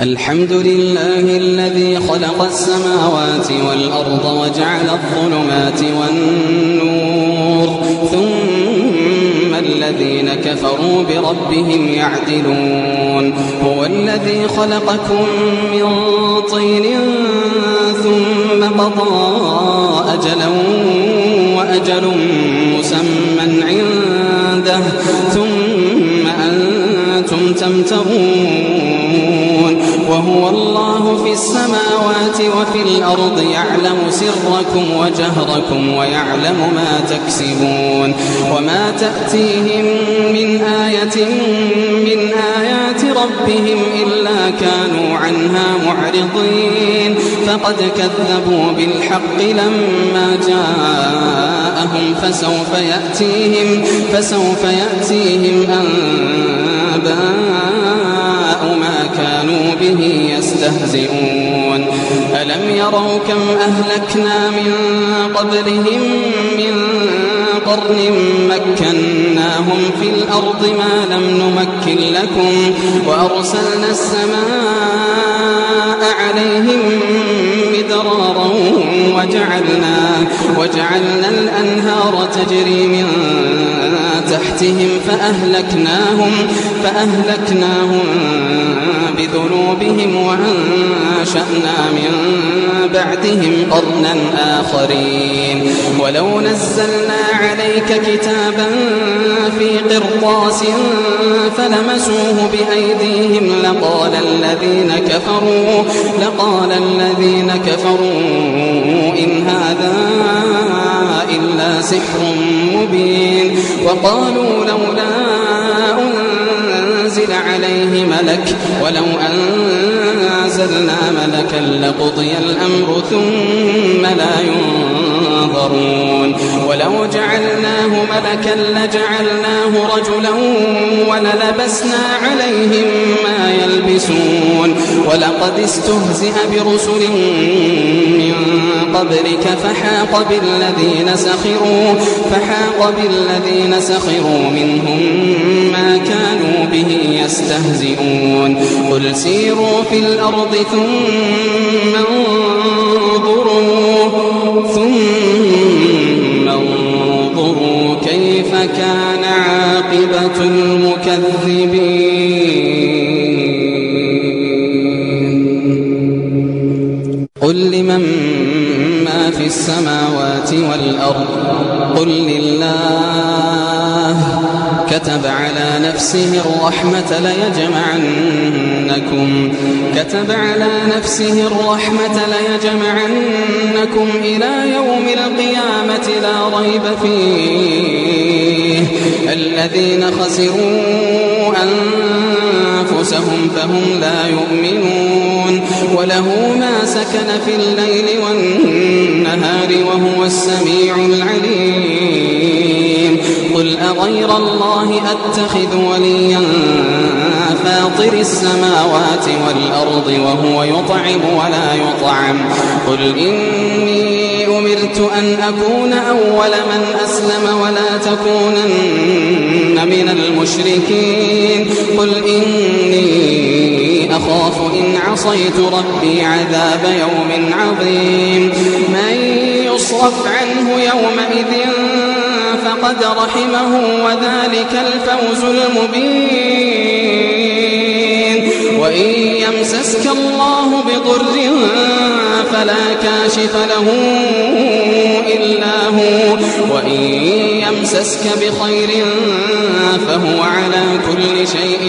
الحمد لله الذي خلق السماوات والأرض وجعل الظلمات والنور ثم الذين كفروا بربهم يعدلون هو الذي خلقكم من طين ثم قضى أجلا وأجل مسمى عنده ثم أنتم تمترون وهو الله في السماوات وفي الأرض يعلم سركم وجهركم ويعلم ما تكسبون وما تأتيهم من آية من آيات ربهم إلا كانوا عنها معرضين فقد كذبوا بالحق لما جاءهم فسوف يأتيهم أنباء ما كانوا به يستهزئون ألم يروا كم أهلكنا من قبلهم من قرن مكناهم في الأرض ما لم نمكن لكم وأرسلنا السماء عليهم مدرارا وجعلنا الأنهار تجري من تحتهم فأهلكناهم بذنوبهم وأنشأنا من بعدهم قرنا آخرين ولو نزلنا عليك كتابا في قرطاس فلمسوه بأيديهم لقال الذين كفروا إن هذا إلا سحر مبين وقالوا لولا أنزل عليه ملك ولو أنزلنا ملكا لقضي الأمر ثم لا ينظرون ولو جعلناه ملكا لجعلناه رجلا وللبسنا عليهم ما يلبسون ولقد استهزئ برسل من قبلك فحاق بالذين سخروا منهم ما كانوا به يستهزئون قل سيروا في الأرض ثم انظروا كيف كان عاقبة المكذبين قل لمن ما في السماوات والأرض قل لله كتب على نفسه الرحمة ليجمعنكم إلى يوم القيامة لا ريب فيه الذين خسروا أنفسهم فهم لا يؤمنون وله ما سكن في الليل والنهار وهو السميع العليم قل أغير الله أتخذ وليا فاطر السماوات والأرض وهو يطعم ولا يطعم قل إني أمرت أن أكون أول من أسلم ولا تكونن من المشركين قل إني أخاف إن عصيت ربي عذاب يوم عظيم من يصرف عنه يومئذ فقد رحمه وذلك الفوز المبين وإن يمسسك الله بضر فلا كاشف له إلا هو وإن يمسسك بخير فهو على كل شيء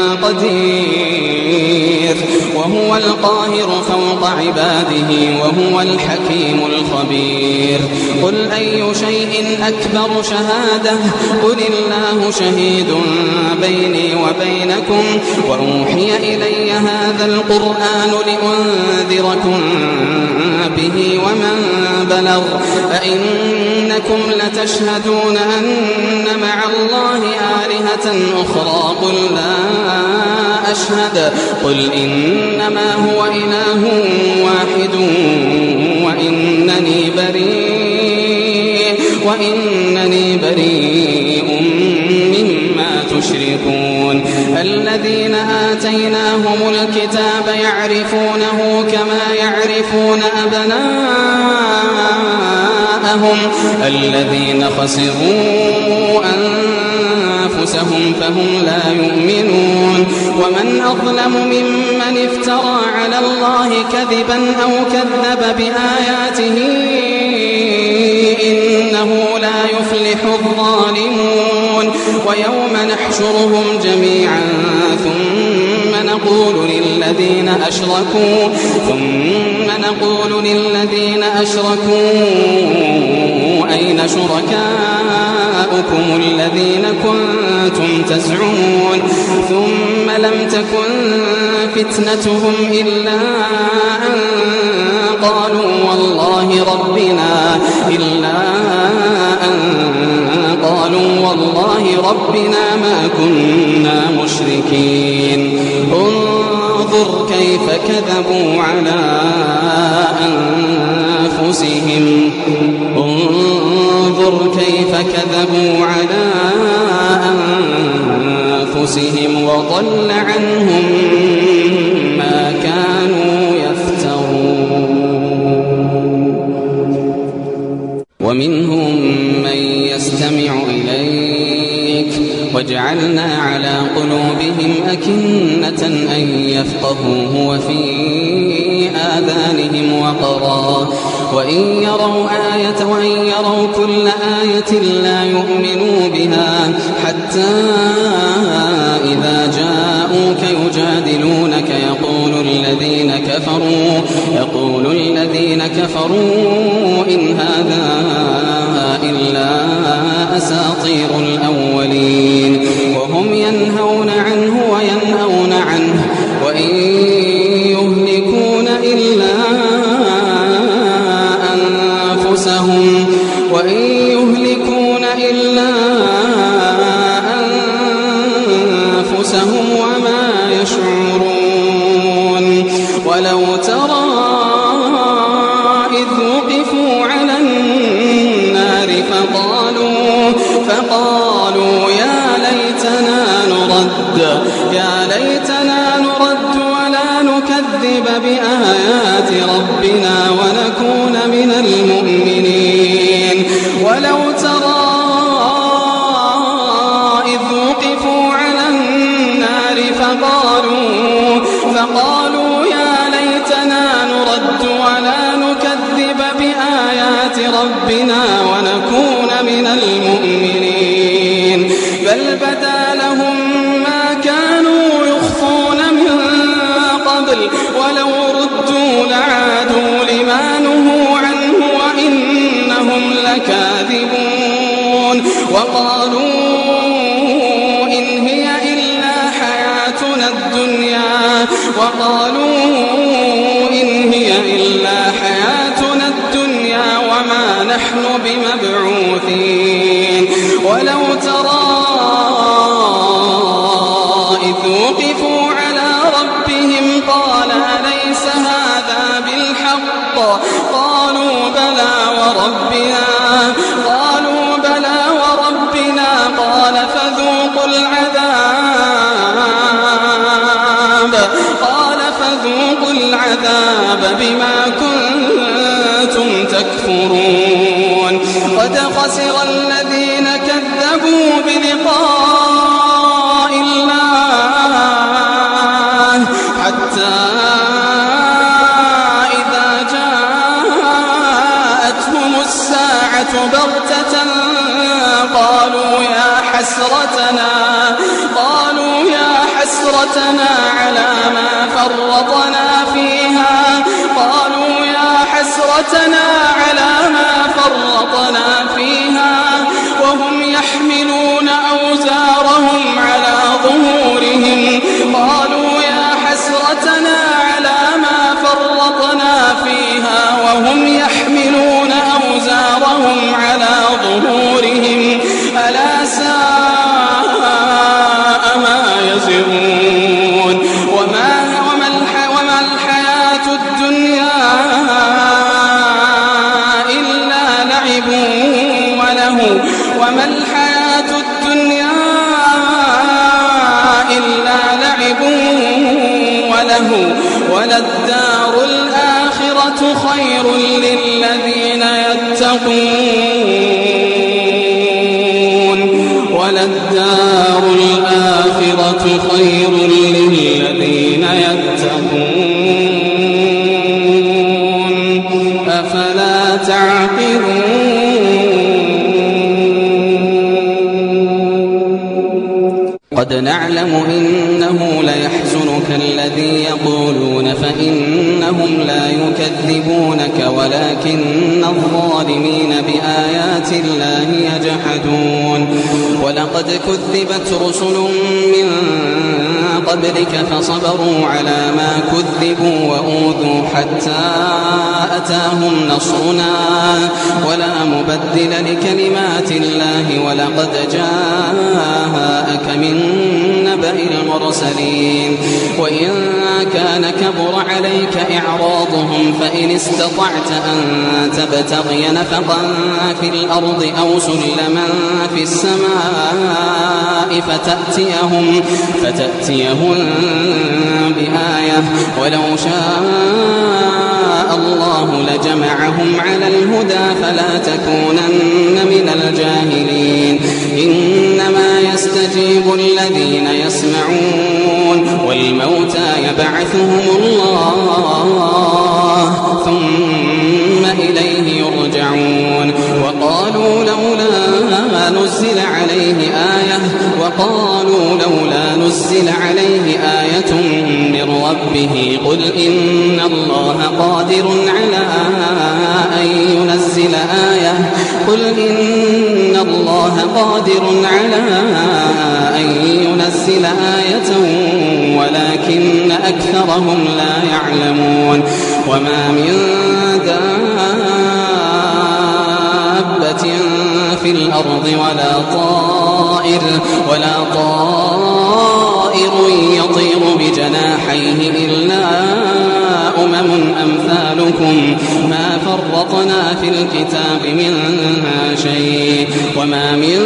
قدير وهو القاهر فوق عباده وهو الحكيم الخبير قل أي شيء أكبر شهادة قل الله شهيد بيني وبينكم وأوحي إلي هذا القرآن لأنذركم به ومن بلغ أئنكم لتشهدون أن مع الله آلهة أخرى قل لا أشهد قل إنما هو إله واحد وإنني بريء مما تشركون الذين آتيناهم الكتاب يعرفونه كما يعرفون أبناءهم الذين خسروا أنفسهم فهم لا يؤمنون ومن أظلم ممن افترى على الله كذبا أو كذب بآياته إنه لا يفلح الظالمون ويوم نحشرهم جميعا ثم نقول للذين أشركوا أين شركاؤكم الذين كنتم تزعمون ثم لم تكن فتنتهم إلا أن قالوا والله ربنا ما كنا مشركين انظر كيف كذبوا على أنفسهم وضل عنهم ما كانوا يفترون ومنهم من يستمع إليك وجعلنا على قلوبهم أكنة أن يفقهوه وفي آذانهم وقرا وإن يروا كل آية لا يؤمنوا بها حتى إذا جاءوك يجادلونك يقول الذين كفروا إن هذا إلا أساطير الأولين وهم ينهون عنه وينأون عنه وإن يهلكون إلا أنفسهم وما يشعرون ولو ترى إذ وقفوا على النار فقالوا يا ليتنا نرد ولا نكذب بآيات ربنا ونكون من المؤمنين ولو ترى إذ وقفوا على النار فقالوا يا ليتنا نرد ولا نكذب بآيات ربنا ونكون من المؤمنين بل بدا لهم ما كانوا يخفون من قبل ولو ردوا لعادوا لما نهوا عنه وإنهم لكاذبون وقالوا إن هي إلا حياتنا الدنيا وما نحن بمبعوثين ولو ترى إذ وقفوا على ربهم قال أليس هذا بالحق قالوا بلى وربنا قال فذوقوا العذاب بما كنتم تكفرون قد خسر الذين كذبوا بلقاء الله حتى إذا جاءتهم الساعة بغتة قالوا يا حسرتنا على ما فرطنا فيها وهم يحملون أوزارهم على ظهورهم قالوا يا حسرتنا على ما فرطنا فيها وهم يحملون أوزارهم على ظهورهم ألا ساء ما يزرون وما الحياة الدنيا إلا لعب وله وللدار الآخرة خير للذين يتقون وللدار الآخرة خير للذين يتقون أفلا تعقلون قد نعلم إنه ليحزنك الذي يقولون فإنهم لا يكذبونك ولكن الظالمين بآيات الله يجحدون ولقد كذبت رسل من قبلك فصبروا على ما كذبوا وأوذوا حتى أتاهم نصرنا ولا مبدل لكلمات الله ولقد جاءك من نبأ المرسلين وإن كان كبر عليك إعراضهم فإن استطعت أن تبتغي نفقا في الأرض أو سلما في السماء فتأتيهم بآية ولو شاء الله لجمعهم على الهدى فلا تكونن من الجاهلين إنما يستجيب الذين يسمعون والموتى يبعثهم الله ثم إليه يرجعون وقالوا لولا نزل عليه آية من ربه قل إن الله قادر على أن ينزل آية ولكن أكثرهم لا يعلمون وما من دابة في الأرض ولا طائر يطير بجناحيه إلا أمم أمثالكم ما فرطنا في الكتاب من شيء وما من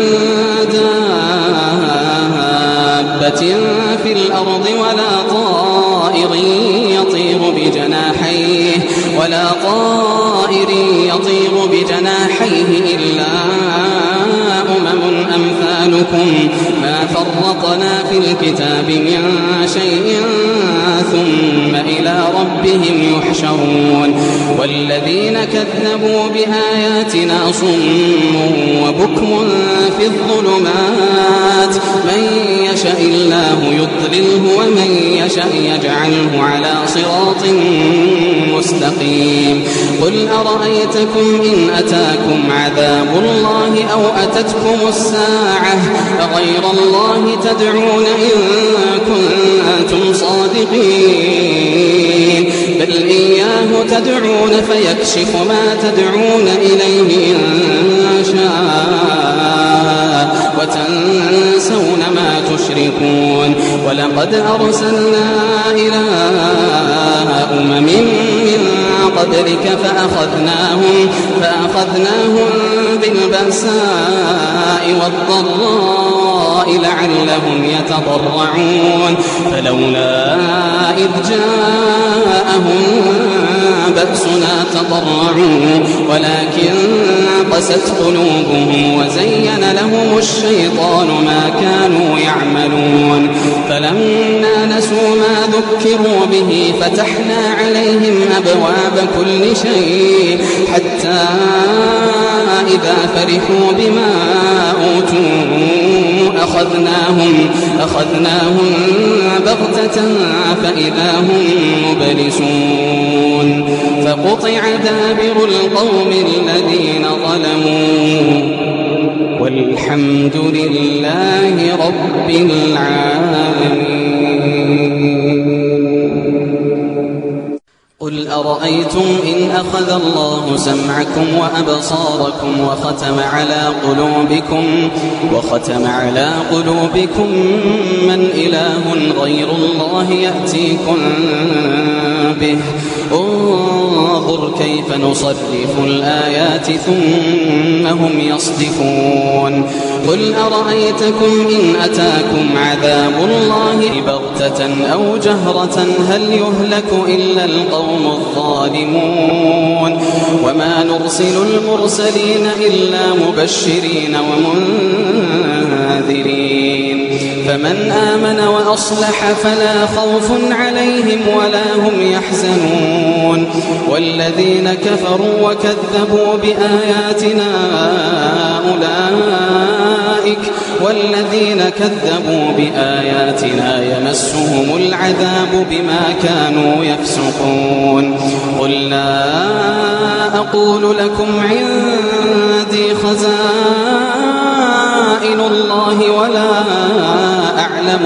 دابة في الأرض ولا طائر يطير بجناحيه إلا أمم أمثالكم ما فرطنا في الكتاب من شيء ثم إلى ربهم يحشرون والذين كذبوا بآياتنا صم وبكم في الظلمات من يشاء الله يضلله ومن يشاء يجعله على صراط مستقيم قل أرأيتكم إن أتاكم عذاب الله أو أتتكم الساعة غير الله تدعون إن كنتم صادقين بل إياه تدعون فيكشف ما تدعون إليه إن شاء وتنسون ما تشركون ولقد أرسلنا إلى أمم من قبلك فأخذناهم بالبأساء والضراء لعلهم يتضرعون فلولا إذ جاءهم بأسنا تضرعوا ولكن قست قلوبهم وزين لهم الشيطان ما كانوا يعملون فلما نسوا ما ذكروا به فتحنا عليهم أبواب كل شيء حتى إذا فرحوا بما أوتوا أخذناهم بغتة فإذا هم مبلسون فقطع دابر القوم الذين ظلموا والحمد لله رب العالمين قل أرأيتم إن أخذ الله سمعكم وأبصاركم وختم على قلوبكم من إله غير الله يأتيكم به انظر كيف فنصرف الآيات ثم هم يصدفون قل أرأيتكم إن أتاكم عذاب الله بغتة أو جهرة هل يهلك إلا القوم الظالمون وما نرسل المرسلين إلا مبشرين ومنذرين فمن آمن وأصلح فلا خوف عليهم ولا هم يحزنون والذين كفروا وكذبوا بآياتنا يمسهم العذاب بما كانوا يفسقون قل لا أقول لكم عندي خزائن الله ولا أعلم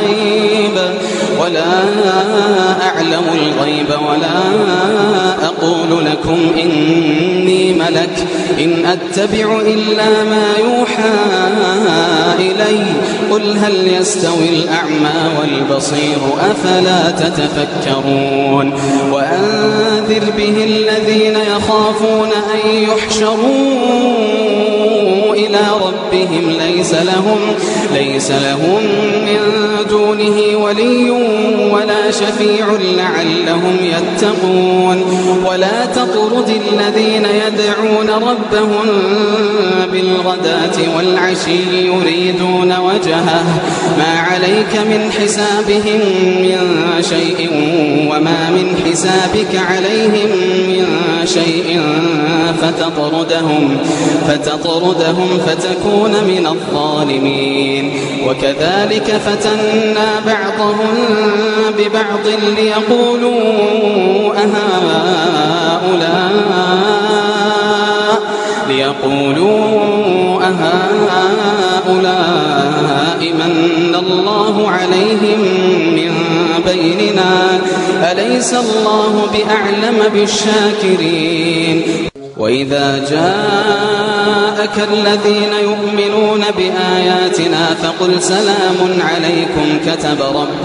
الغيب ولا أقول لكم إني ملك إن أتبع إلا ما يوحى إلي قل هل يستوي الأعمى والبصير أفلا تتفكرون وأنذر به الذين يخافون أن يحشروا إلى ربهم ليس لهم من دونه ولي ولا شفيع لعلهم يتقون ولا تطرد الذين يدعون ربهم بالغداة والعشي يريدون وجهه ما عليك من حسابهم من شيء وما من حسابك عليهم من شيء فتطردهم فتكون من الظالمين وكذلك فتنا بعضهم ببعض ليقولوا أهؤلاء من الله عليهم من بيننا أليس الله بأعلم بالشاكرين وإذا جاءك الذين يؤمنون بآياتنا فقل سلام عليكم كتب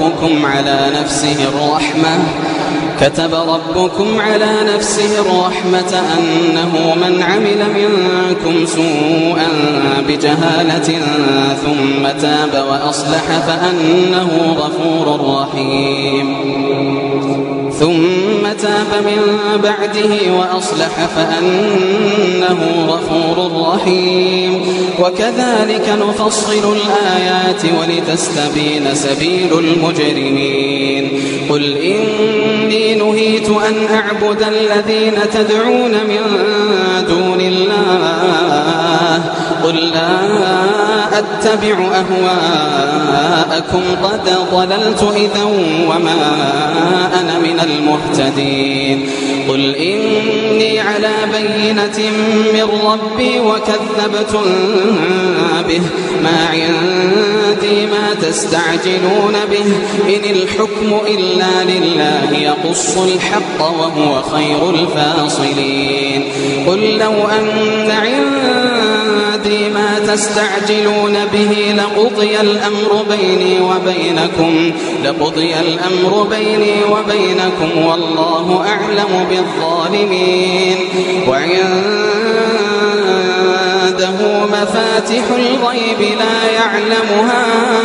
ربكم على نفسه الرحمة أنه من عمل منكم سوءا بجهالة ثم تاب وأصلح فأنه غفور رحيم ثم تاب من بعده وأصلح فأنه غفور رحيم وكذلك نفصل الآيات ولتستبين سبيل المجرمين قل إني نهيت أن أعبد الذين تدعون من دون الله قل لا أتبع أهواءكم قد ضللت إذا وما أنا من المهتدين قل إني على بينة من ربي وكذبتم به ما عندي ما تستعجلون به إن الحكم إلا لله يقص الحق وهو خير الفاصلين قل لو أن عندي ما تستعجلون به لقضي الأمر بيني وبينكم والله أعلم بالظالمين وعنده مفاتح الغيب لا يعلمها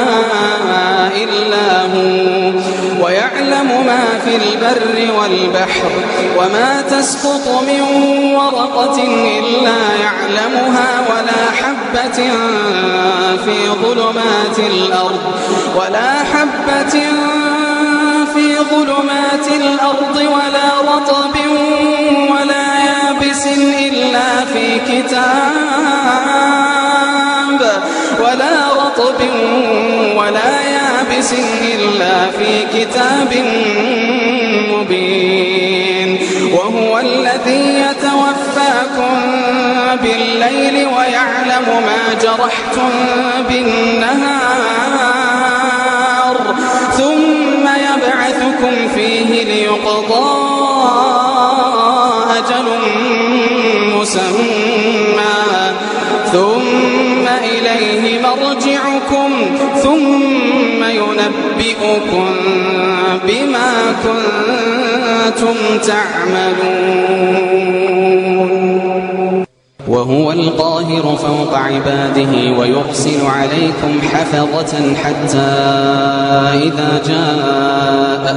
إلا هو ويعلم ما في البر والبحر وما تسقط من ورقة إلا يعلمها ولا حبة في ظلمات الأرض ولا رطب ولا يابس إلا في كتاب مبين وهو الذي يتوفاكم بالليل ويعلم ما جرحتم بالنهار ثم يبعثكم فيه ليقضى أجل مسمى ثم إليه مرجعكم ثم ينبئكم بما كنتم تعملون. وهو القاهر فوق عباده ويرسل عليكم حفظة حتى إذا جاء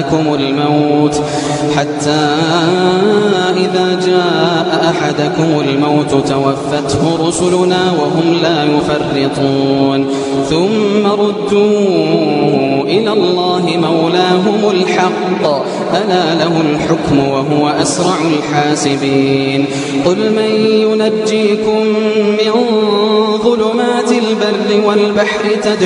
أحدكم الموت توفته رسلنا وهم لا يفرطون ثم ردوا إلى الله مولاهم الحق ألا له الحكم وهو أسرع الحاسبين قل من ينجيكم من ظلمات البر والبحر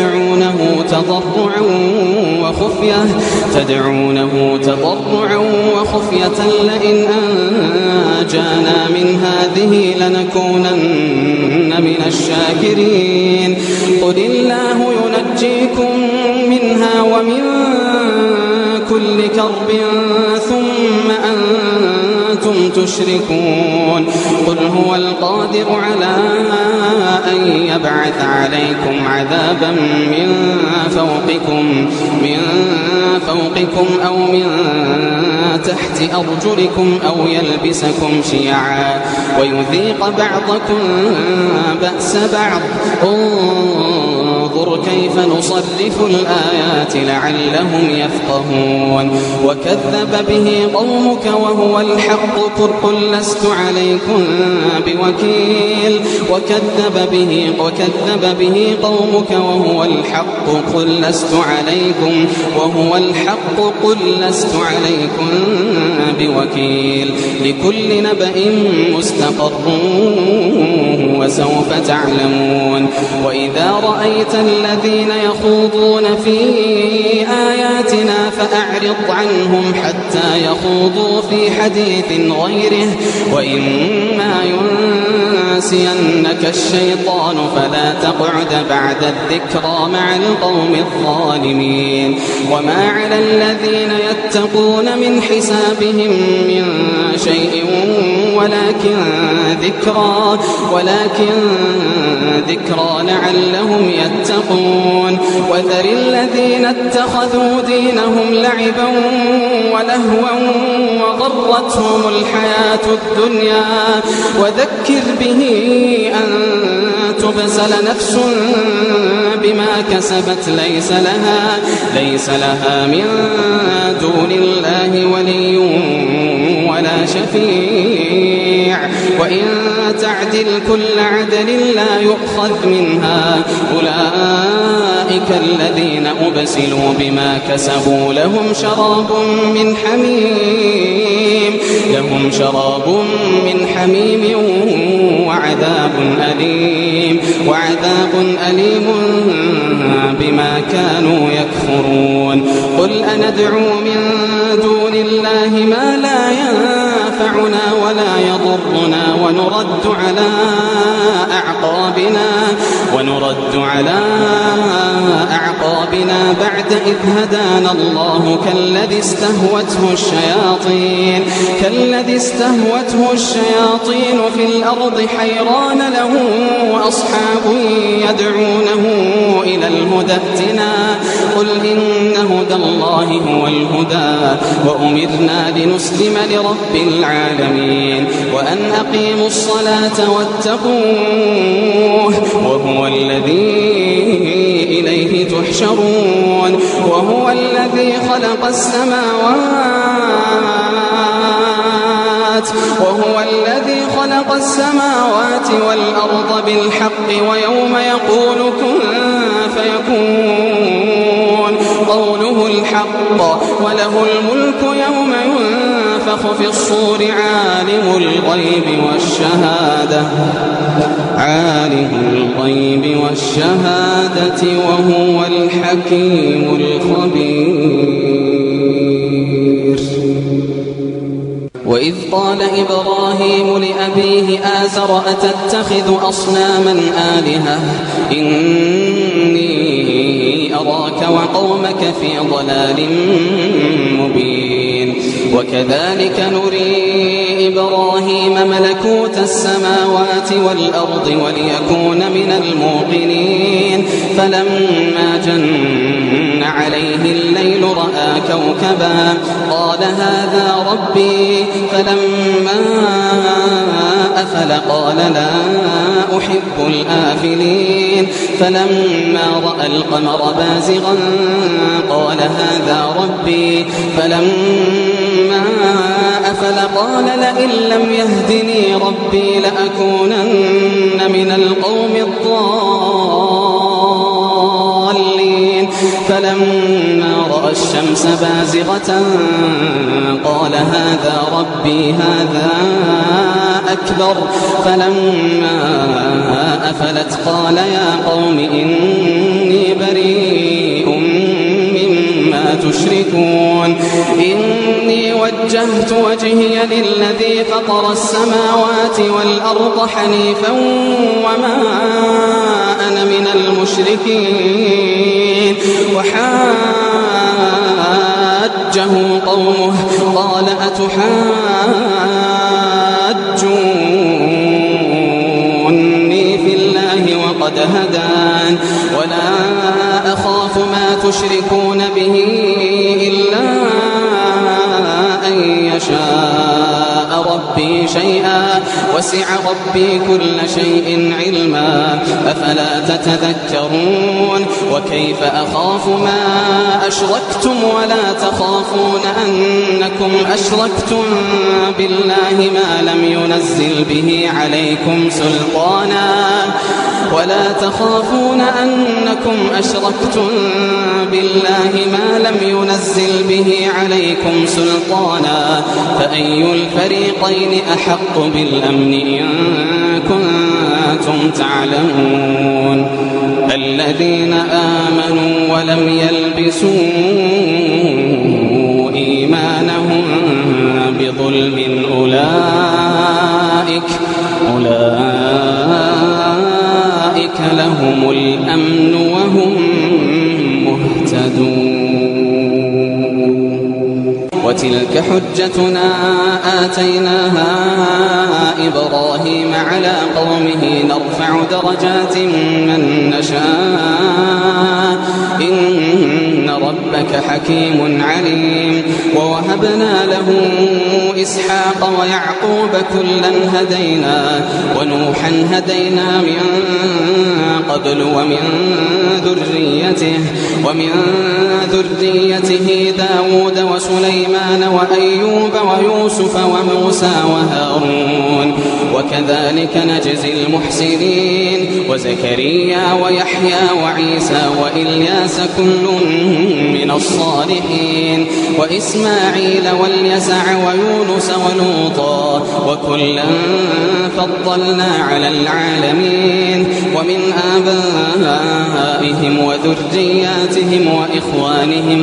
تدعونه تضرعا وخفية لئن أنجانا من هذه لنكونن من الشاكرين قل الله ينجيكم منها ومن كل كرب ثم أنتم تشركون قل هو القادر على أن يبعث عليكم عذابا من فوقكم أو من تحت أرجلكم أو يلبسكم شيعا ويذيق بعضكم بأس بعض انظر كيف نصرف الآيات لعلهم يفقهون وكذب به قومك وهو الحق قل لست عليكم بوكيل وكذب به قومك وهو الحق قل لست عليكم بوكيل لكل نبأ مستقر وسوف تعلمون وإذا رأيت الذين يخوضون في آياتنا فأعرض عنهم حتى يخوضوا في حديث غيره وإما ينسينك الشيطان فلا تقعد بعد الذكرى مع القوم الظالمين وما على الذين يتقون من حسابهم من شيء ولكن ذكرى لعلهم يتقون وذر الذين اتخذوا دينهم لعبا ولهوا وغرتهم الحياة الدنيا وذكر به أن تبسل نفس بما كسبت ليس لها من دون الله ولي ولا شفيع وإن تعدل كل عدل لا يؤخذ منها أولئك الذين أبسلوا بما كسبوا لهم شراب من حميم وعذاب أليم بما كانوا يكفرون قل أندعو من دون الله ما لا ينفعنا ولا يضرنا ونرد على أعقابنا بعد إذ هدانا الله كالذي استهوته الشياطين في الأرض حيران له وأصحاب يدعونه إلى الهدى ائتنا قل إن هدى الله هو الهدى وأمرنا لنسلم لرب العالمين وأن أقيموا الصلاة واتقوه وهو الذي إليه تحشرون وهو الذي خلق السماوات والأرض بالحق ويوم يقول كن فيكون قوله الحق وله الملك يوم ينفخ في الصور عالم الغيب والشهادة وهو الحكيم الخبير وإذ قال إبراهيم لأبيه آزر أتتخذ أصناما آلهة إني أراك وقومك في ضلال مبين وكذلك نري إبراهيم ملكوت السماوات والأرض وليكون من الموقنين فلما جن عليه الليل رأى كوكبا قال هذا ربي فلما أفل أفل قال لا أحب الآفلين فلما رأى القمر بازغا قال هذا ربي فلما أفل قال لئن لم يهدني ربي لأكونن من القوم الضالين فلما رأى الشمس بازغة قال هذا ربي هذا أكبر فلما أفلت قال يا قوم إني بريء مما تشركون إني وجهت وجهي للذي فطر السماوات والأرض حنيفا وما أنا من المشركين وحاجه قومه قال أتحاجوني في الله وقد هدان ولا أخاف ما تشركون به إلا أن يشاء ربي شيئا وسع ربي كل شيء علما أفلا تتذكرون وكيف أخاف ما أشركتم ولا تخافون أنكم أشركتم بالله ما لم ينزل به عليكم سلطانا ولا تخافون أنكم أشركتم بالله ما لم ينزل به عليكم سلطانا فأي الفريقين أحق بالأمن إن كنتم تعلمون الذين آمنوا ولم يلبسوا إيمانهم بظلم أولئك لهم الأمن وهم مهتدون وتلك حجتنا آتيناها إبراهيم على قومه نرفع درجات من نشاء إن ربك حكيم عليم ووهبنا له إسحاق ويعقوب كلا هدينا ونوحا هدينا من قبل ومن ذريته داود وسليمان وأيوب ويوسف وموسى وهارون وكذلك نجزي المحسنين وزكريا ويحيى وعيسى وإلياس كل من الصالحين وإسماعيل واليسع ويونس ولوطا وكلا فضلنا على العالمين ومن آبائهم وذرياتهم وإخوانهم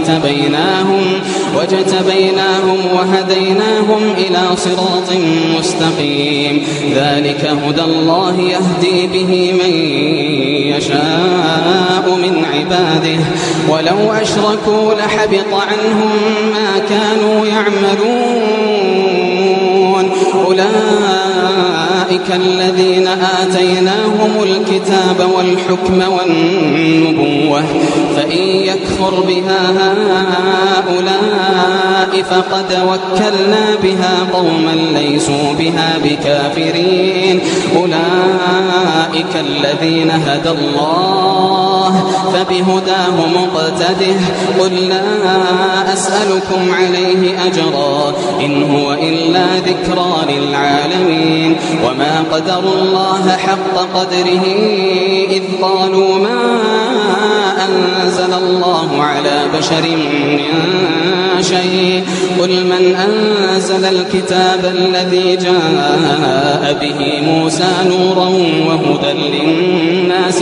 واجتبيناهم وهديناهم إلى صراط مستقيم ذلك هدى الله يهدي به من يشاء من عباده ولو أشركوا لحبط عنهم ما كانوا يعملون أولئك الذين آتيناهم الكتاب والحكم والنبوة فإن يكفر بها هؤلاء فقد وكلنا بها قوما ليسوا بها بكافرين أولئك الذين هدى الله فبهداه مقتده قل لا أسألكم عليه أجرا إن هو إلا ذكرى للعالمين وما قدروا الله حق قدره إذ قالوا ما أنزل الله على بشر من شيء قل من أنزل الكتاب الذي جاء به موسى نورا وهدى للناس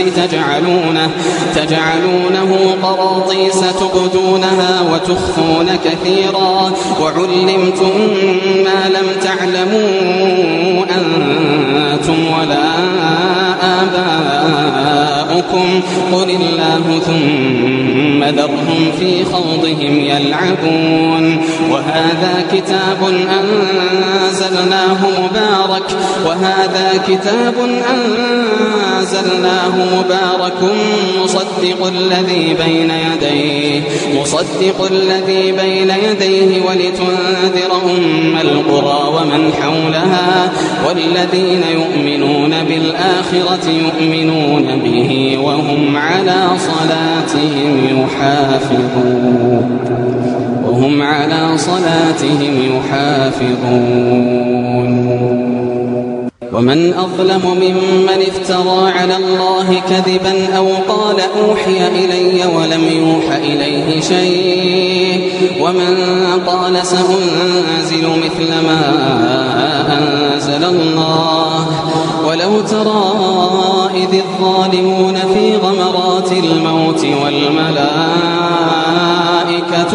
تجعلونه قراطيس تبدونها وتخفون كثيرا وعلمتم ما لم تعلموا أنتم ولا آباؤكم آباؤكم قل الله ثم ذرهم في خوضهم يلعبون وهذا كتاب أنزلناه مبارك مصدق الذي بين يديه ولتنذر أم القرى ومن حولها والذين يؤمنون بالآخرة يؤمنون به وهم على صلاتهم يحافظون ومن أظلم ممن افترى على الله كذبا أو قال أوحي إلي ولم يوح إليه شيء ومن قال سأنزل مثل ما أنزل الله ولو ترى إذ الظالمون في غمرات الموت والملائكة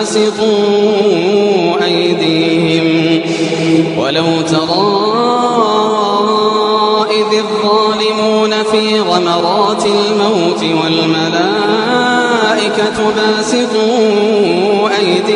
باسطوا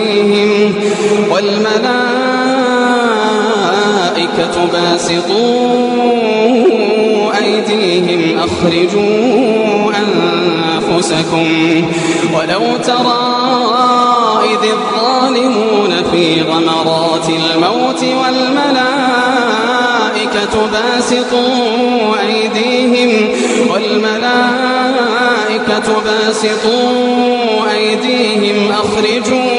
أيديهم أخرجوا أنفسكم ولو ترى إذ الظالمون في غمرات الموت والملائكة باسطوا أيديهم أخرجوا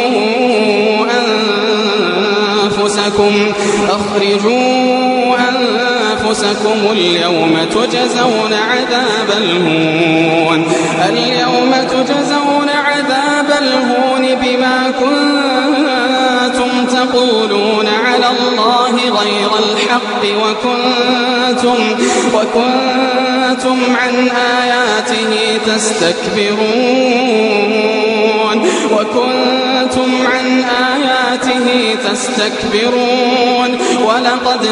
أنفسكم اليوم تجزون عذاب الهون بما كنتم تقولون على الله غير الحق وكنتم عن آياته تستكبرون ولقد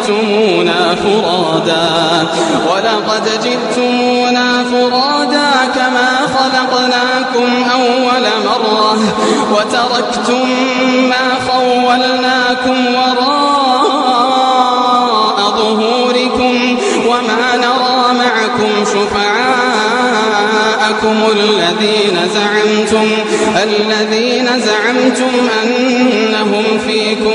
جئتمونا فرادا كما خلقناكم أول مرة وتركتم ما خولناكم وراء ظهوركم وما نرى معكم شفعاءكم الذين زعمتم أنهم فيكم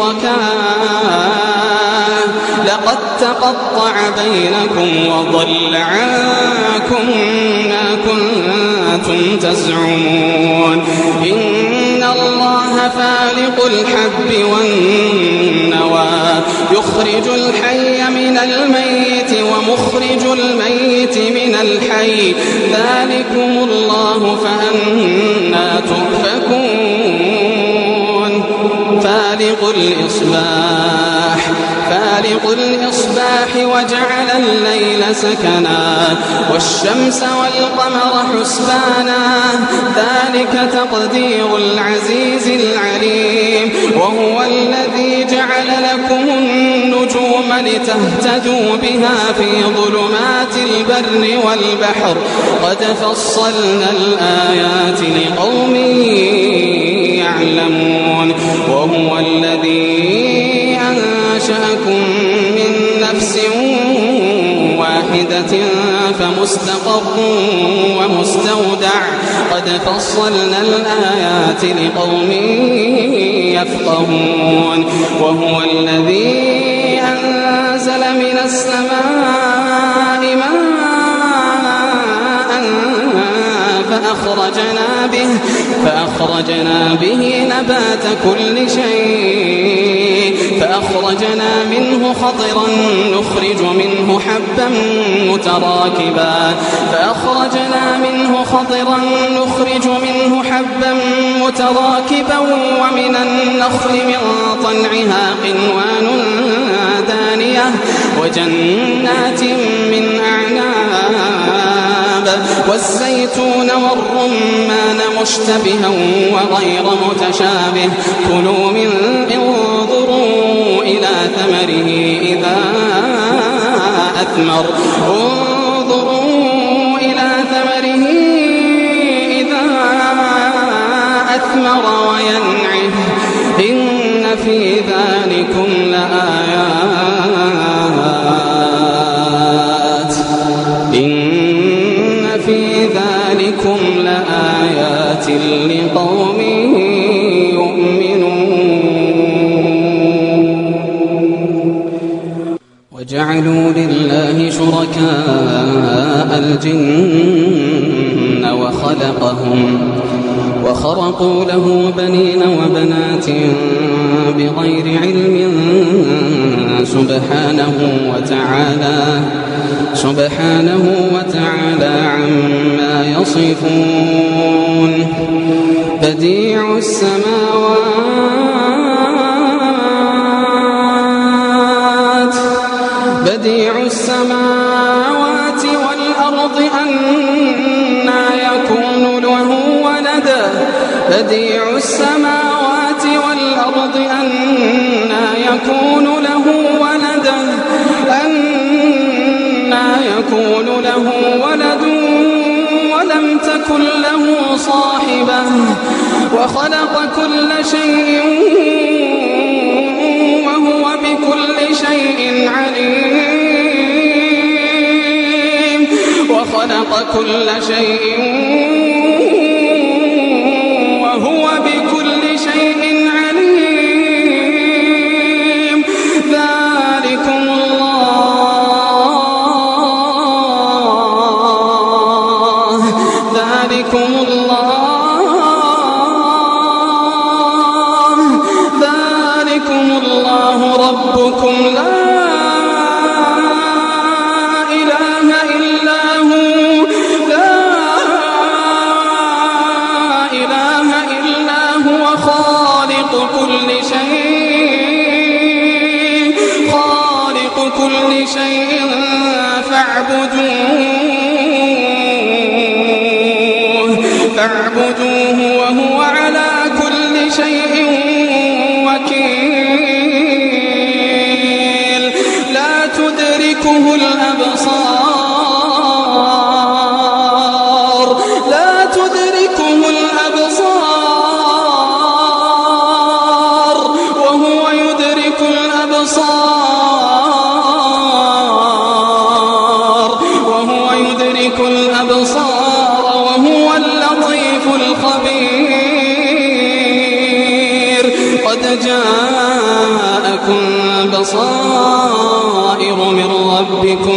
شركاء لقد تقطع بينكم وضل عنكم ما كنتم تزعمون إن الله فالق الحب والنوى يخرج الحي من الميت ومخرج الميت من الحي ذلكم الله فأنى تؤفكون فالق الإصباح وجعل الليل سكنا والشمس والقمر حسبانا ذلك تقدير العزيز العليم وهو الذي جعل لكم النجوم لتهتدوا بها في ظلمات البر والبحر قد فصلنا الآيات لقوم يعلمون وهو الذي أنشأكم من نفس واحدة فمستقر ومستودع قد فصلنا الآيات لقوم يفقهون وهو الذي أنزل من السماء ماء فأخرجنا به نبات كل شيء فأخرجنا منه خضرا نخرج منه حبا متراكبا ومن النخل من طلعها قنوان دانية وجنات من أعناب والزيتون والرمان مشتبها وغير متشابه انظروا إلى ثمره إذا أثمر في ذلكم لآيات لقوم وجعلوا لله شركاء الجن وخرقوا له بنين وبنات بغير علم سبحانه وتعالى عما يصفون بديع السماوات والأرض أنى يكون له ولد بديع السماوات والأرض أنى يكون له ولد ولم تكن له صاحبة وخلق كل شيء وهو بكل شيء عليم وخلق كل شيء وهو بكل شيء عليم ذلكم الله ربكم لا إله إلا هو خالق كل شيء فاعبدوه وهو على كل شيء وكيل لا تدركه الأبصار وهو يدرك الأبصار وهو اللطيف الخبير قد جاءكم بصائر من ربكم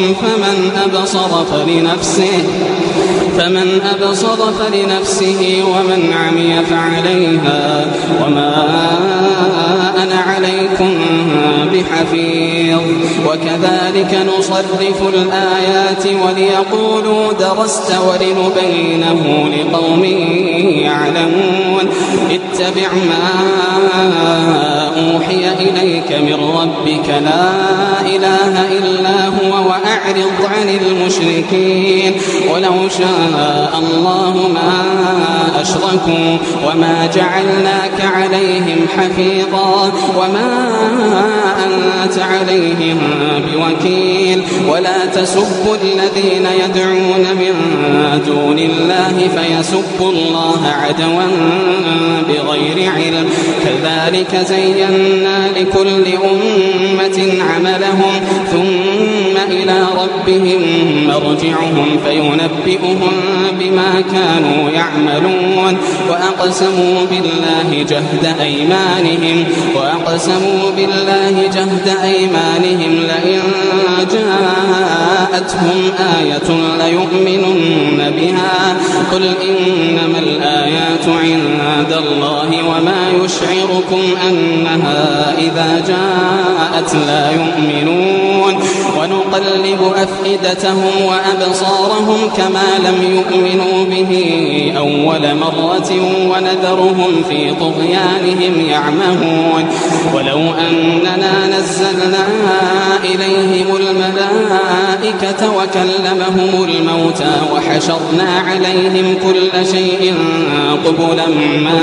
فمن أبصر فلنفسه ومن عمي فعليها وما أنا عليكم بحفيظ وكذلك نصرف الآيات وليقولوا درست ولنبينه لقوم يعلمون اتبع ما أوحي إليك من ربك لا إله إلا هو وأعرض عن المشركين ولو شاء الله ما أشركوا وما جعلناك عليهم حفيظا وما أنت عليهم بوكيل ولا تسبوا الذين يدعون من دون الله فيسبوا الله عدوا بغير علم كذلك زينا لكل أمة عملهم ثم إلى ربهم مرجعهم فينبئهم بما كانوا يعملون وأقسموا بالله جهد أيمانهم لئن جاءتهم آية ليؤمنن بها قل إنما الآيات عند الله وما يشعركم أنها إذا جاءت لا يؤمنون ونقلب أفئدتهم وأبصارهم كما لم يؤمنوا به أول مرة ونذرهم في طغيانهم يعمهون ولو أننا نزلنا إليهم الملائكة وكلمهم الموتى وحشرنا عليهم كل شيء قبلا ما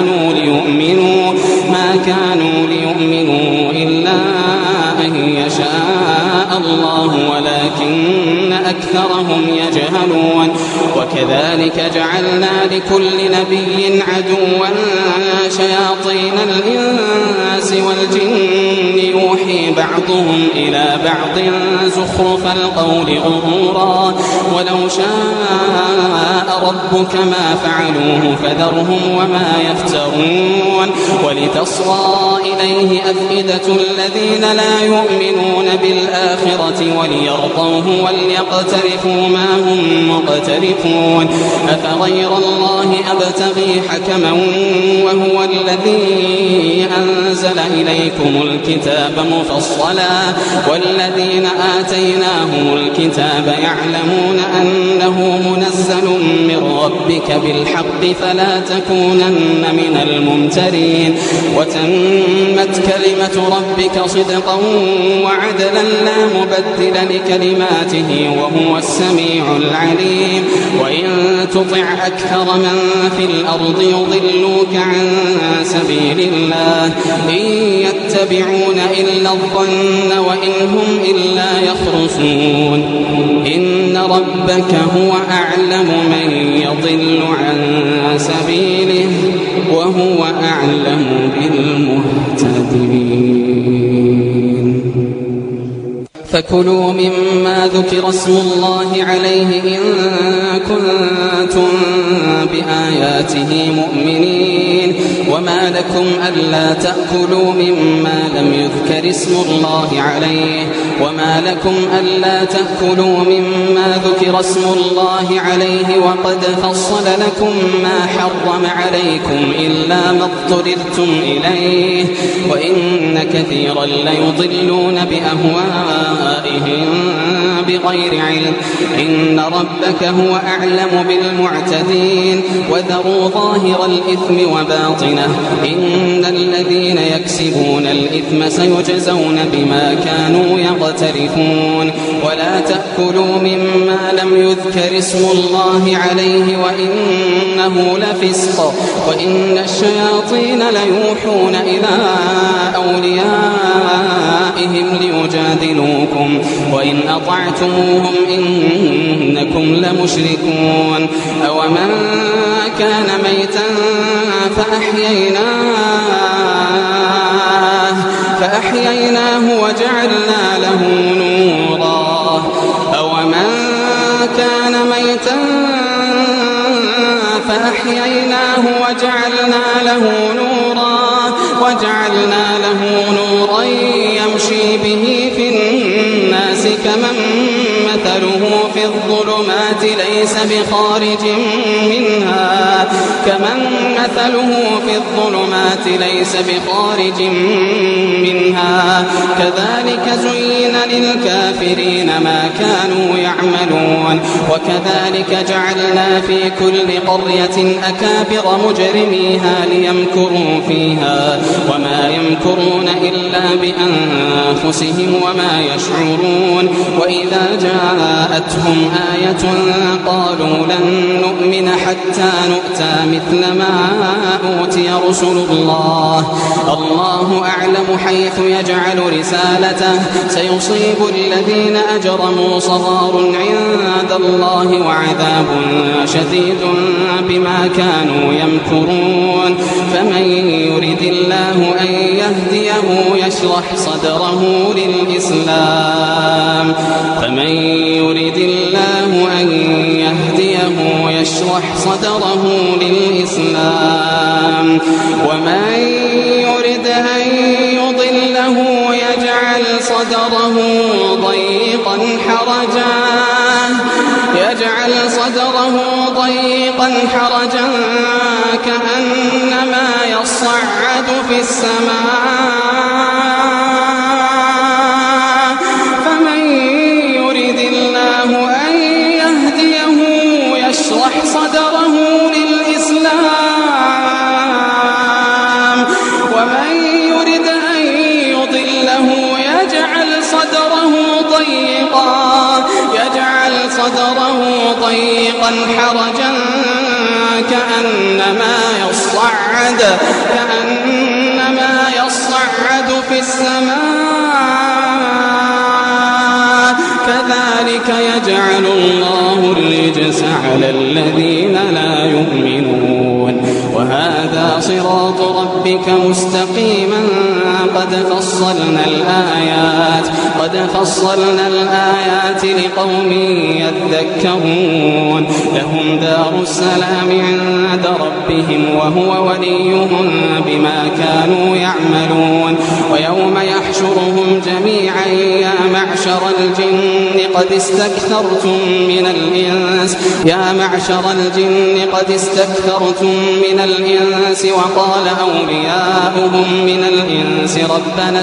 كانوا ليؤمنوا إلا أن يشاء الله ولكن أكثرهم يجهلون وكذلك جعلنا لكل نبي عدوا شياطين الإنس والجن يوحي بعضهم إلى بعض زخرف القول غرورا ولو شاء ربك ما فعلوه فذرهم وما يفترون ولتصغى إليه أفئدة الذين لا يؤمنون بالآخرة وليرضوه وليقترفوا ما هم مقترفون أفغير الله أبتغي حكما وهو الذي أنزل إليكم الكتاب مفصلا والذين آتيناهم الكتاب يعلمون أنه منزل من ربك بالحق فلا تكونن من الممترين وتمت كلمة ربك صدقا وعدلا لا مبدل لكلماته وهو السميع العليم وإن تطع أكثر من في الأرض يضلوك عن سبيل الله إن يتبعون إلا الظن وإن هم إلا يخرصون إن ربك هو أعلم من يضل عن سبيله وهو أعلم بالمهتدين فكلوا مما ذكر اسم الله عليه إن كنتم بآياته مؤمنين وما لكم ألا تأكلوا مما لم يذكر اسم الله عليه مما ذكر اسم الله عليه وقد فصل لكم ما حرم عليكم إلا ما اضطررتم إليه وإن كثيرا ليضلون بأهوائهم بغير علم إن ربك هو أعلم بالمعتدين وذروا ظاهر الإثم وباطنه إن الذين يكسبون الإثم سيجزون بما كانوا يقترفون ولا تأكلوا مما لم يذكر اسم الله عليه وإنه لفسق وإن الشياطين ليوحون إلى أوليائهم ليجادلوكم وإن أطعتموهم إنكم لمشركون أومن كان ميتا فأحييناه وجعلنا له نورا أومن كان ميتا فأحييناه وجعلنا له نورا يمشي به في الناس كمن مثله في الظلمات ليس بخارج منها كذلك زين للكافرين ما كانوا يعملون وكذلك جعلنا في كل قرية أكابر مجرميها ليمكروا فيها وما يمكرون إلا بأنفسهم وما يشعرون وإذا جاءتهم آية قالوا لن نؤمن حتى نؤتى مثل ما أوتي رسل الله أعلم حيث يجعل رسالته سيصيب الذين أجرموا صغار عند الله وعذاب شديد بما كانوا يمكرون فمن يرد الله أن يهديه يشرح صدره للإسلام ومن يرد أن يضله يجعل صدره ضيقا حرجا كأنما يصعد في السماء فمن يرد الله أن يهديه يشرح صدره للإسلام ومن يرد أن يضله يجعل صدره ضيقا حرجا كأنما يصعد في السماء كذلك يجعل الله الرجس على الذين لا يؤمنون. وهذا صراط ربك مستقيما قد فصلنا الآيات لقوم يذكرون. لهم دار السلام عند ربهم وهو وليهم بما كانوا يعملون. ويوم يحشرهم جميعا يا معشر الجن قد استكثرتم من الإنس وقال أولياؤهم من الإنس ربنا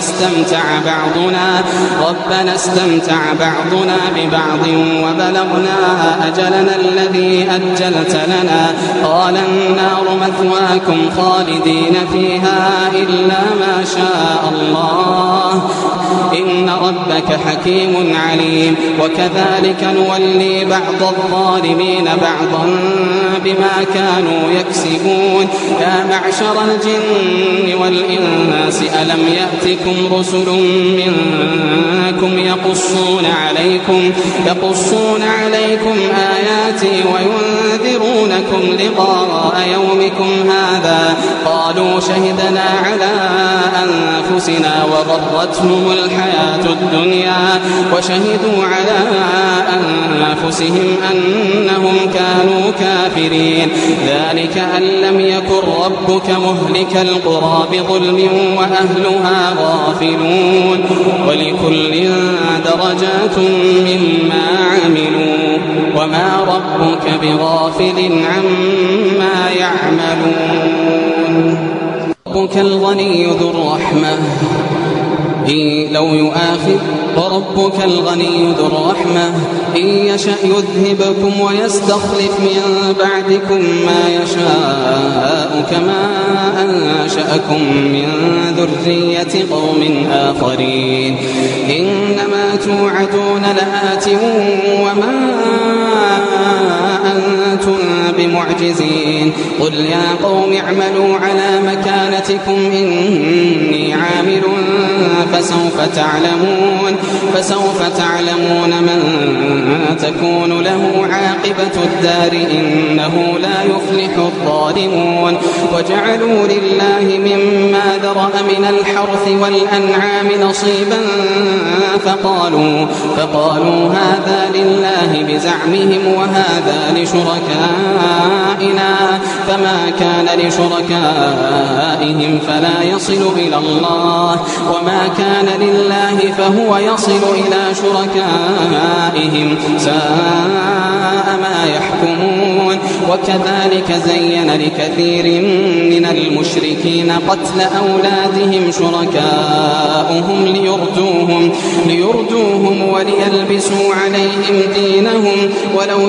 استمتع بعضنا ببعض وبلغنا أجلنا الذي أجلت لنا قال النار مثواكم خالدين فيها إلا ما شاء الله إن ربك حكيم عليم. وكذلك نولي بعض الظالمين بعضا بما كانوا يكسبون. يا معشر الجن والإنس ألم يأتكم رسل منكم يقصون عليكم آياتي وينذرونكم لقاء يومكم هذا قالوا شهدنا على أنفسنا وغرتهم الحياة الدنيا وشهدوا على أنفسهم أنهم كانوا كافرين. ذلك أن لم يكن ربك مهلك القرى بظلم وأهلها غافلون. ولكل درجات مما عملوا وما ربك بغافل عما يعملون. ربك الغني ذو الرحمة وربك الغني ذو الرحمة إن يشأ يذهبكم ويستخلف من بعدكم ما يشاء كما أنشأكم من ذرية قوم آخرين. إنما توعدون لآت وما أنتم بمعجزين. قل يا قوم اعملوا على مكانتكم إني عامل فسوف تعلمون من تكون له عاقبة الدار إنه لا يفلح الظالمون. وجعلوا لله مما ذرأ من الحرث والأنعام نصيبا فقالوا هذا لله بزعمهم وهذا لشركائنا فما كان لشركائهم فلا يصل إلى الله وما كان لله فهو يصل إلى شركائهم ساء ما يحكمون. وكذلك زين لكثير من المشركين قتل أولادهم شركاؤهم ليردوهم وليلبسوا عليهم دينهم ولو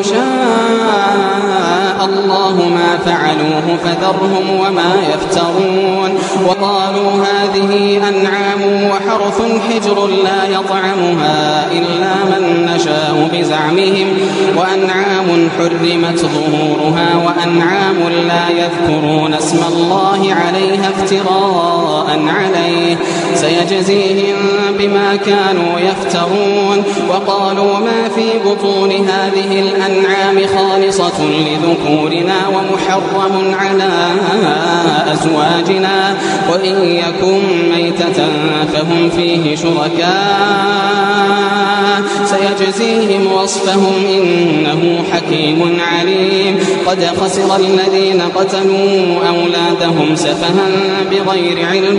شاء الله ما فعلوه فذرهم وما يفترون. وقالوا هذه أنعام وحرث حجر لا يطعمها إلا من نشاء بزعمهم وأنعام حرمت ظهورها وأنعام لا يذكرون اسم الله عليها افتراء عليه سيجزيهم بما كانوا يفترون. وقالوا ما في بطون هذه الأنعام خالصة لذكورنا ومحرم على أزواجنا وإن يكن ميتة فهم فيه شركاء سيجزيهم وصفهم إنه حكيم عليم. قد خسر الذين قتلوا أولادهم سفها بغير علم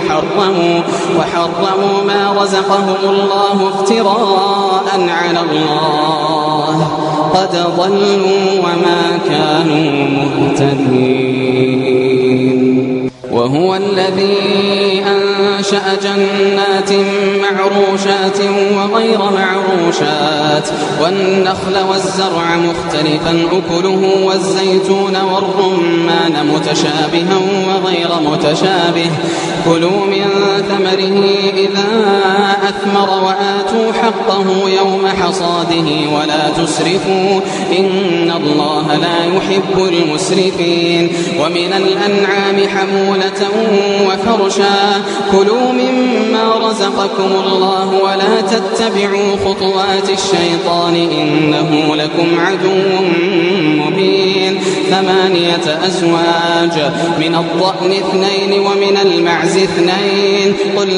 وحرموا ما رزقهم الله افتراء على الله قد ضلوا وما كانوا مهتدين. وهو الذي أنشأ جنات معروشات وغير معروشات والنخل والزرع مختلفا أكله والزيتون والرمان متشابها وغير متشابه كلوا من ثمره إذا أثمر وآتوا حقه يوم حصاده ولا تسرفوا إن الله لا يحب المسرفين. ومن الأنعام حمولة وفرشا كلوا مما رزقكم الله ولا تتبعوا خطوات الشيطان إنه لكم عدو مبين 8 أزواج من الضأن 2 ومن المعز 2 قل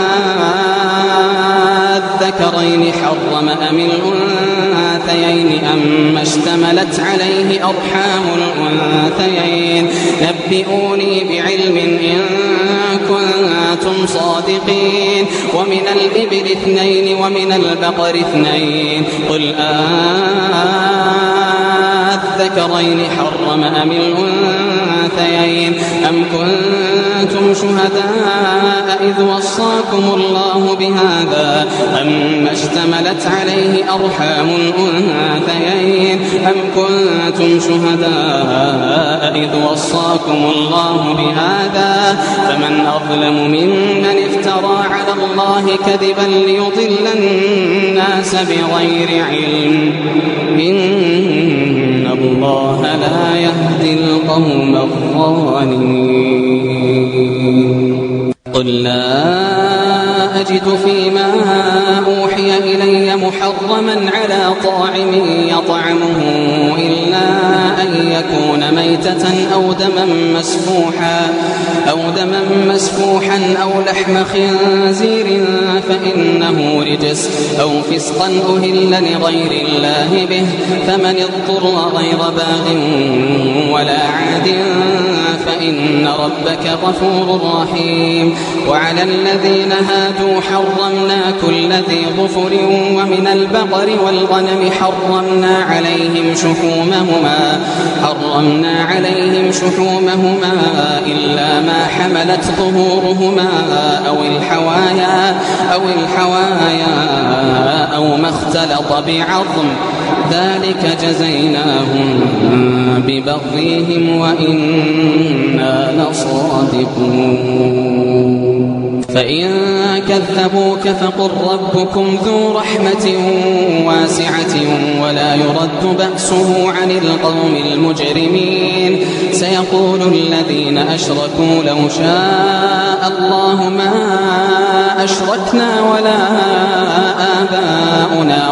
الذكرين حرم أم الأنثيين أما اشتملت عليه أرحام الأنثيين نبئوني بعلم إن كنتم صادقين ومن الإبل 2 ومن البقر 2 قل الذكرين حرم أم الأنثيين أم كنتم شهداء إذ وصاكم الله بهذا أما اشتملت عليه أرحام الأنثيين أم كنتم شهداء إذ وصاكم الله بهذا فمن أظلم ممن افترى على الله كذبا ليضل الناس بغير علم إن الله لا يهدي القوم الظالمين قل لا أجد فيما أوحي إلي محرما على طاعم يطعمه إلا أن يكون ميتة أو دما مسفوحا أو لحم خنزير فإنه رجس أو فسقا أهل لغير الله به فمن اضطر غير باغ ولا عاد فإن ربك غفور رحيم وعلى الذين هادوا حرمنا كل ذي ظفر ومن البقر والغنم حرمنا عليهم شحومهما إلا ما حملت ظهورهما أو الحوايا أو ما اختلط بعظم ذلك جزيناهم ببغيهم وإنا لصادقون فإن كذبوك فقل ربكم ذو رحمة واسعة ولا يرد بأسه عن القوم المجرمين سيقول الذين أشركوا لو شاء الله ما أشركنا ولا آباؤنا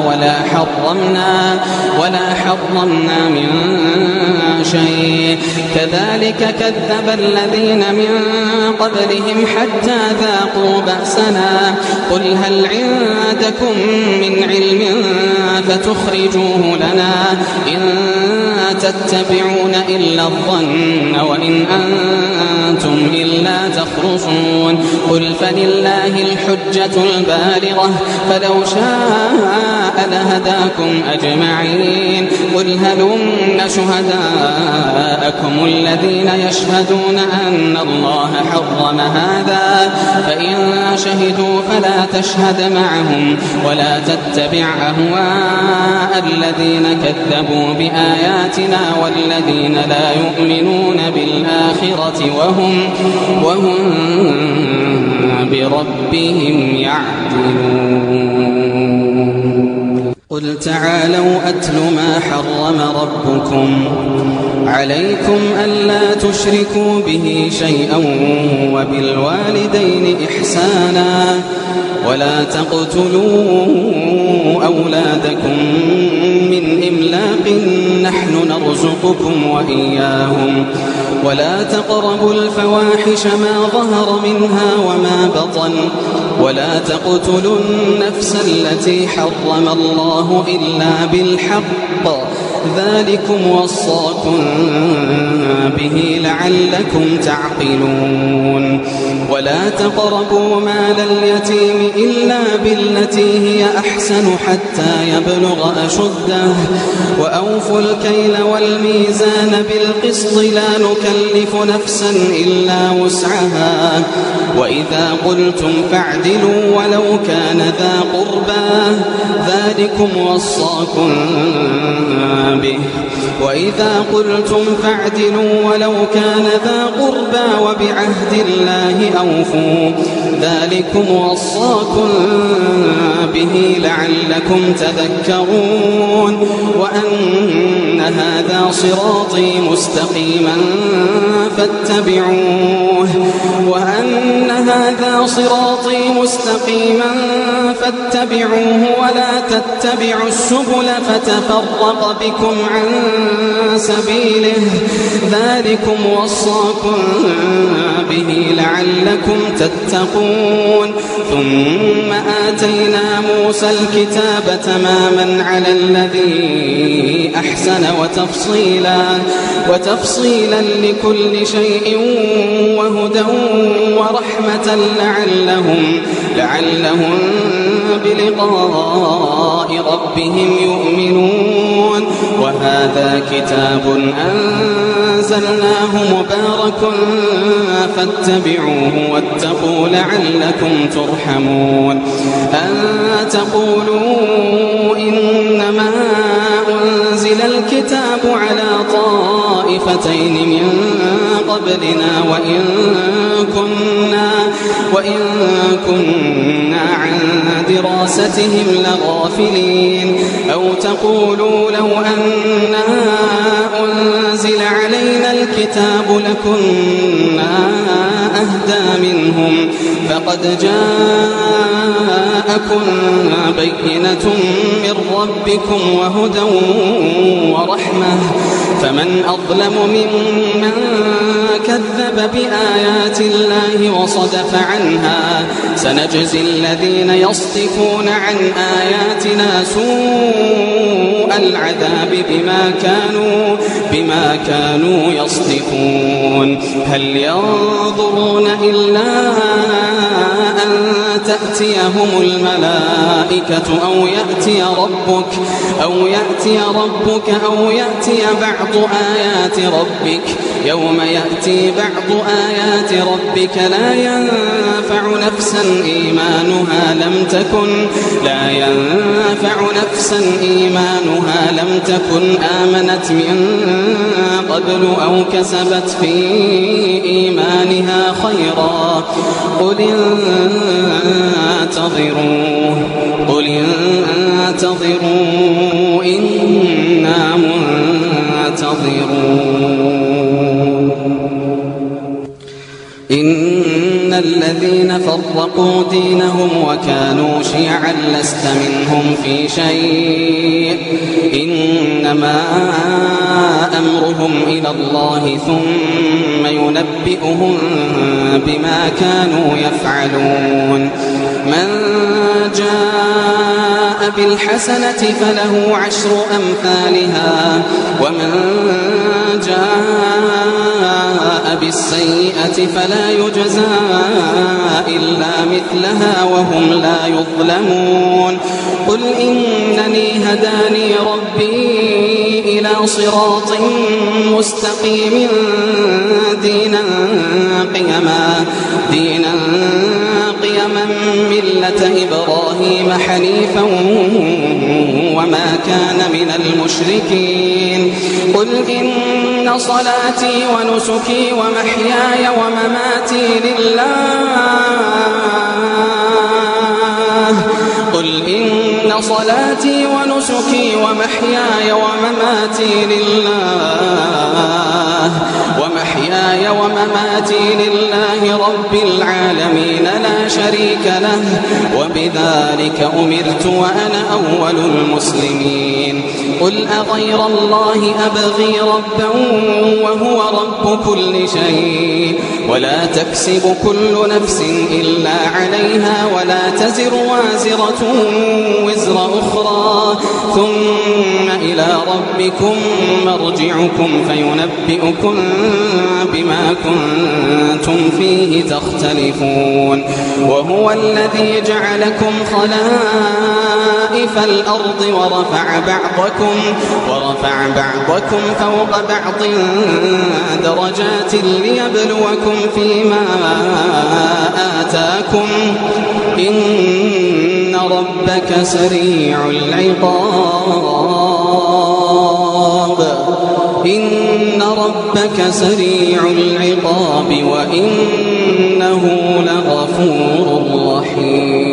ولا حرمنا من شيء كذلك كذب الذين من قبلهم حتى ذاقوا بأسنا قل هل عندكم من علم فتخرجوه لنا إن تتبعون إلا الظن وإن أنتم إلا تخرصون قل فلله الحجة البالغة فلو شاء لهداكم أجمعين قل هلم شهداءكم الذين يشهدون أن الله حرم هذا فإن شهدوا فلا تشهد معهم ولا تتبع أهواء الذين كذبوا بآياتنا والذين لا يؤمنون بالآخرة وهم بربهم يعدلون قل تعالوا أتل ما حرم ربكم عليكم ألا تشركوا به شيئا وبالوالدين إحسانا ولا تقتلوا أولادكم من إملاق نحن نرزقكم وإياهم ولا تقربوا الفواحش ما ظهر منها وما بطن ولا تقتلوا النفس التي حرم الله إلا بالحق ذلكم وصاكم به لعلكم تعقلون ولا تقربوا مال اليتيم إلا بالتي هي أحسن حتى يبلغ أشده وأوفوا الكيل والميزان بالقسط لا نكلف نفسا إلا وسعها وإذا قلتم فاعدلوا ولو كان ذا قربى ذلكم وصاكم به وإذا قلتم فاعدلوا ولو كان ذا قربى وبعهد الله أوفوا ذلكم وصاكم به لعلكم تذكرون وأن هذا صراطي مستقيما فاتبعوه ولا تتبعوا السبل فتفرق بكم عن سبيله ذلكم وصاكم به لعلكم تتقون ثم آتينا موسى الكتاب تماما على الذي أحسن وتفصيلا لكل شيء وهدى ورحمة لعلهم بلقاء ربهم يؤمنون وهذا كتاب أنزلناه مبارك فاتبعوه واتقوا لعلكم ترحمون أن تقولوا إنما أنزل الكتاب على طائفتين من قبلنا وإن كنا عن دراستهم لغافلين أو تقولوا لو أنا أنزل علينا الكتاب لكنا أهدى منهم فقد جاءكم بينة من ربكم وهدى ورحمة فمن أظلم ممن كذب بآيات الله وصدف عنها سنجزي الذين يصدفون عن آياتنا سوء العذاب بما كانوا يصدفون هل ينظرون إلا أن تأتيهم الملائكة أو يأتي ربك أو يأتي بعض آيات ربك يوم يأتي بعض آيات ربك لا ينفع نفسا إيمانها لم تكن آمنت من قبل أو كسبت في إيمانها خيرا قل انتظروا إنا منتظرون إن الذين فرقوا دينهم وكانوا شيعا لست منهم في شيء إنما أمرهم إلى الله ثم ينبئهم بما كانوا يفعلون من جاء بالحسنة فله عشر أمثالها ومن جاء بالسيئة فلا يجزى إلا مثلها وهم لا يظلمون قل إنني هداني ربي إلى صراط مستقيم دينا قيما ملة إبراهيم حنيفا وما كان من المشركين قل إن صلاتي ونسكي ومحياي ومماتي لله رب العالمين لا شريك له وبذلك أمرت وأنا أول المسلمين قل أغير الله أبغي ربا وهو رب كل شيء ولا تكسب كل نفس إلا عليها ولا تزر وازرة وزر أخرى ثم إلى ربكم مرجعكم فينبئكم بما كنتم فيه تختلفون وهو الذي جعلكم خلائف الأرض ورفع بعضكم فوق بعض درجات ليبلوكم فيما آتاكم إن ربك سريع العقاب إن ربك سريع العقاب وإنه لغفور رحيم.